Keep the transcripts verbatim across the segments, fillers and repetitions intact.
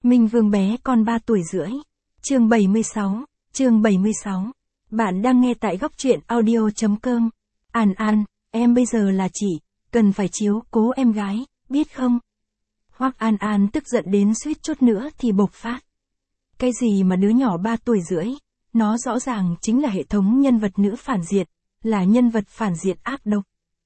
Minh Vương bé con ba tuổi rưỡi. Chương bảy mươi sáu, chương bảy mươi sáu. Bạn đang nghe tại góc truyện audio chấm com. An An, em bây giờ là chị, cần phải chiếu cố em gái, biết không? Hoắc An An tức giận đến suýt chút nữa thì bộc phát. Cái gì mà đứa nhỏ ba tuổi rưỡi, nó rõ ràng chính là hệ thống nhân vật nữ phản diện, là nhân vật phản diện ác độc.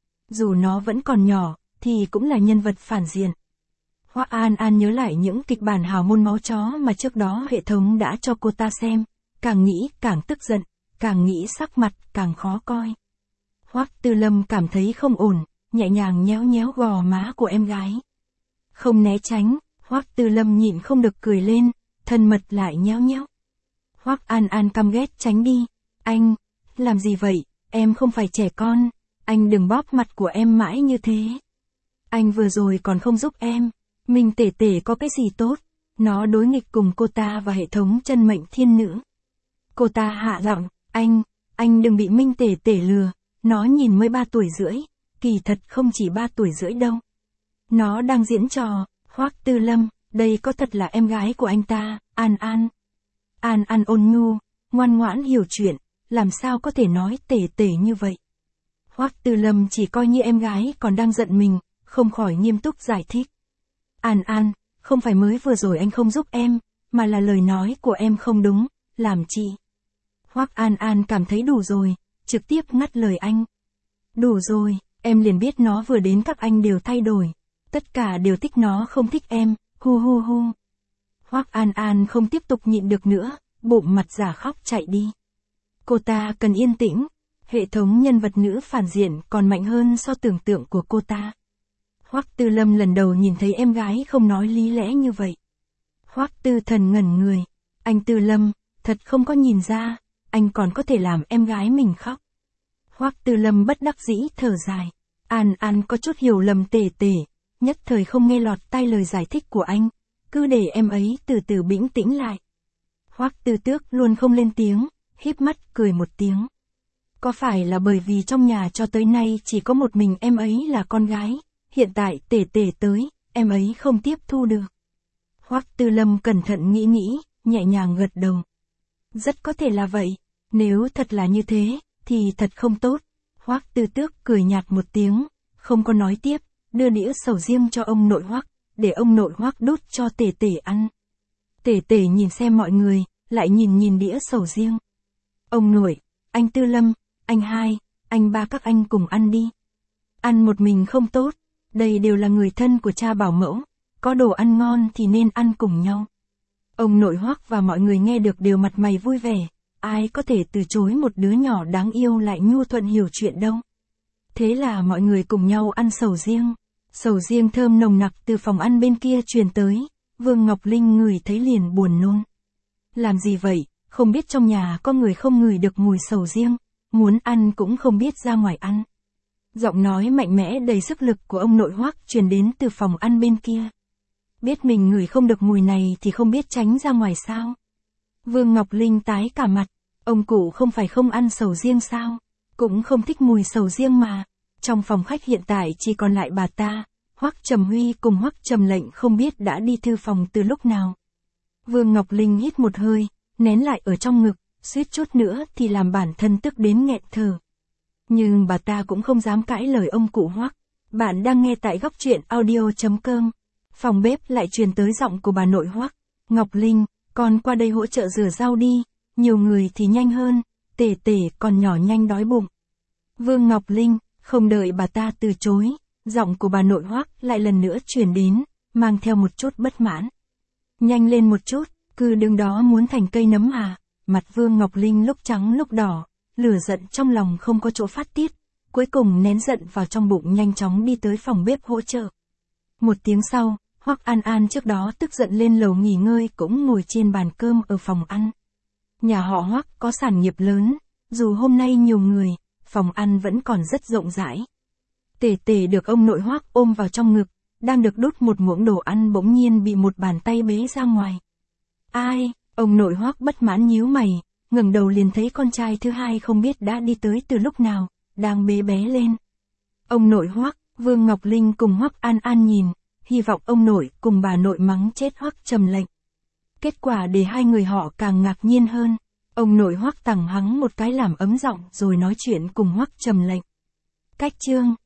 Dù nó vẫn còn nhỏ, thì cũng là nhân vật phản diện. Hoắc An An nhớ lại những kịch bản hào môn máu chó mà trước đó hệ thống đã cho cô ta xem, càng nghĩ càng tức giận, càng nghĩ sắc mặt càng khó coi. Hoắc Tư Lâm cảm thấy không ổn, nhẹ nhàng nhéo nhéo gò má của em gái. Không né tránh, Hoắc Tư Lâm nhịn không được cười lên, thân mật lại nhéo nhéo. Hoắc An An căm ghét tránh đi. Anh, làm gì vậy, em không phải trẻ con, anh đừng bóp mặt của em mãi như thế. Anh vừa rồi còn không giúp em. Minh Tể Tể có cái gì tốt, nó đối nghịch cùng cô ta và hệ thống chân mệnh thiên nữ. Cô ta hạ giọng, anh, anh đừng bị Minh Tể Tể lừa, nó nhìn mới ba tuổi rưỡi, kỳ thật không chỉ ba tuổi rưỡi đâu. Nó đang diễn trò. Hoắc Tư Lâm, đây có thật là em gái của anh ta, An An. An An ôn nhu, ngoan ngoãn hiểu chuyện, làm sao có thể nói Tể Tể như vậy. Hoắc Tư Lâm chỉ coi như em gái còn đang giận mình, không khỏi nghiêm túc giải thích. An An, không phải mới vừa rồi anh không giúp em, mà là lời nói của em không đúng, làm chị. Hoắc An An cảm thấy đủ rồi, trực tiếp ngắt lời anh. Đủ rồi, em liền biết nó vừa đến các anh đều thay đổi, tất cả đều thích nó không thích em, hu hu hu. Hoắc An An không tiếp tục nhịn được nữa, bụng mặt giả khóc chạy đi. Cô ta cần yên tĩnh, hệ thống nhân vật nữ phản diện còn mạnh hơn so tưởng tượng của cô ta. Hoắc Tư Lâm lần đầu nhìn thấy em gái không nói lý lẽ như vậy. Hoắc Tư Thần ngẩn người. Anh Tư Lâm, thật không có nhìn ra, anh còn có thể làm em gái mình khóc. Hoắc Tư Lâm bất đắc dĩ thở dài. An An có chút hiểu lầm Tể Tể, nhất thời không nghe lọt tai lời giải thích của anh, cứ để em ấy từ từ bĩnh tĩnh lại. Hoắc Tư Tước luôn không lên tiếng, híp mắt cười một tiếng. Có phải là bởi vì trong nhà cho tới nay chỉ có một mình em ấy là con gái? Hiện tại Tể Tể tới, em ấy không tiếp thu được. Hoắc Tư Lâm cẩn thận nghĩ nghĩ, nhẹ nhàng gật đầu. Rất có thể là vậy, nếu thật là như thế, thì thật không tốt. Hoắc Tư Tước cười nhạt một tiếng, không có nói tiếp, đưa đĩa sầu riêng cho ông nội Hoắc, để ông nội Hoắc đút cho Tể Tể ăn. Tể Tể nhìn xem mọi người, lại nhìn nhìn đĩa sầu riêng. Ông nội, anh Tư Lâm, anh hai, anh ba các anh cùng ăn đi. Ăn một mình không tốt. Đây đều là người thân của cha bảo mẫu, có đồ ăn ngon thì nên ăn cùng nhau. Ông nội Hoắc và mọi người nghe được đều mặt mày vui vẻ, ai có thể từ chối một đứa nhỏ đáng yêu lại nhu thuận hiểu chuyện đâu. Thế là mọi người cùng nhau ăn sầu riêng. Sầu riêng thơm nồng nặc từ phòng ăn bên kia truyền tới, Vương Ngọc Linh ngửi thấy liền buồn nôn. Làm gì vậy, không biết trong nhà có người không ngửi được mùi sầu riêng, muốn ăn cũng không biết ra ngoài ăn. Giọng nói mạnh mẽ đầy sức lực của ông nội Hoắc truyền đến từ phòng ăn bên kia. Biết mình ngửi không được mùi này thì không biết tránh ra ngoài sao. Vương Ngọc Linh tái cả mặt, ông cụ không phải không ăn sầu riêng sao, cũng không thích mùi sầu riêng mà. Trong phòng khách hiện tại chỉ còn lại bà ta, Hoắc Trầm Huy cùng Hoắc Trầm Lệnh không biết đã đi thư phòng từ lúc nào. Vương Ngọc Linh hít một hơi, nén lại ở trong ngực, suýt chút nữa thì làm bản thân tức đến nghẹn thở. Nhưng bà ta cũng không dám cãi lời ông cụ Hoắc. Bạn đang nghe tại góc truyện audio chấm com. Phòng bếp lại truyền tới giọng của bà nội Hoắc. Ngọc Linh, con qua đây hỗ trợ rửa rau đi, nhiều người thì nhanh hơn, Tể Tể còn nhỏ nhanh đói bụng. Vương Ngọc Linh, không đợi bà ta từ chối, giọng của bà nội Hoắc lại lần nữa truyền đến, mang theo một chút bất mãn. Nhanh lên một chút, cứ đứng đó muốn thành cây nấm à? Mặt Vương Ngọc Linh lúc trắng lúc đỏ. Lửa giận trong lòng không có chỗ phát tiết, cuối cùng nén giận vào trong bụng nhanh chóng đi tới phòng bếp hỗ trợ. Một tiếng sau, Hoắc An An trước đó tức giận lên lầu nghỉ ngơi cũng ngồi trên bàn cơm ở phòng ăn. Nhà họ Hoắc có sản nghiệp lớn, dù hôm nay nhiều người, phòng ăn vẫn còn rất rộng rãi. Tể Tể được ông nội Hoắc ôm vào trong ngực, đang được đút một muỗng đồ ăn bỗng nhiên bị một bàn tay bế ra ngoài. Ai? Ông nội Hoắc bất mãn nhíu mày. Ngẩng đầu liền thấy con trai thứ hai không biết đã đi tới từ lúc nào, đang bế bé lên. Ông nội Hoắc, Vương Ngọc Linh cùng Hoắc An An nhìn, hy vọng ông nội cùng bà nội mắng chết Hoắc Trầm Lệnh. Kết quả để hai người họ càng ngạc nhiên hơn. Ông nội Hoắc tằng hắng một cái làm ấm giọng rồi nói chuyện cùng Hoắc Trầm Lệnh. Cách chương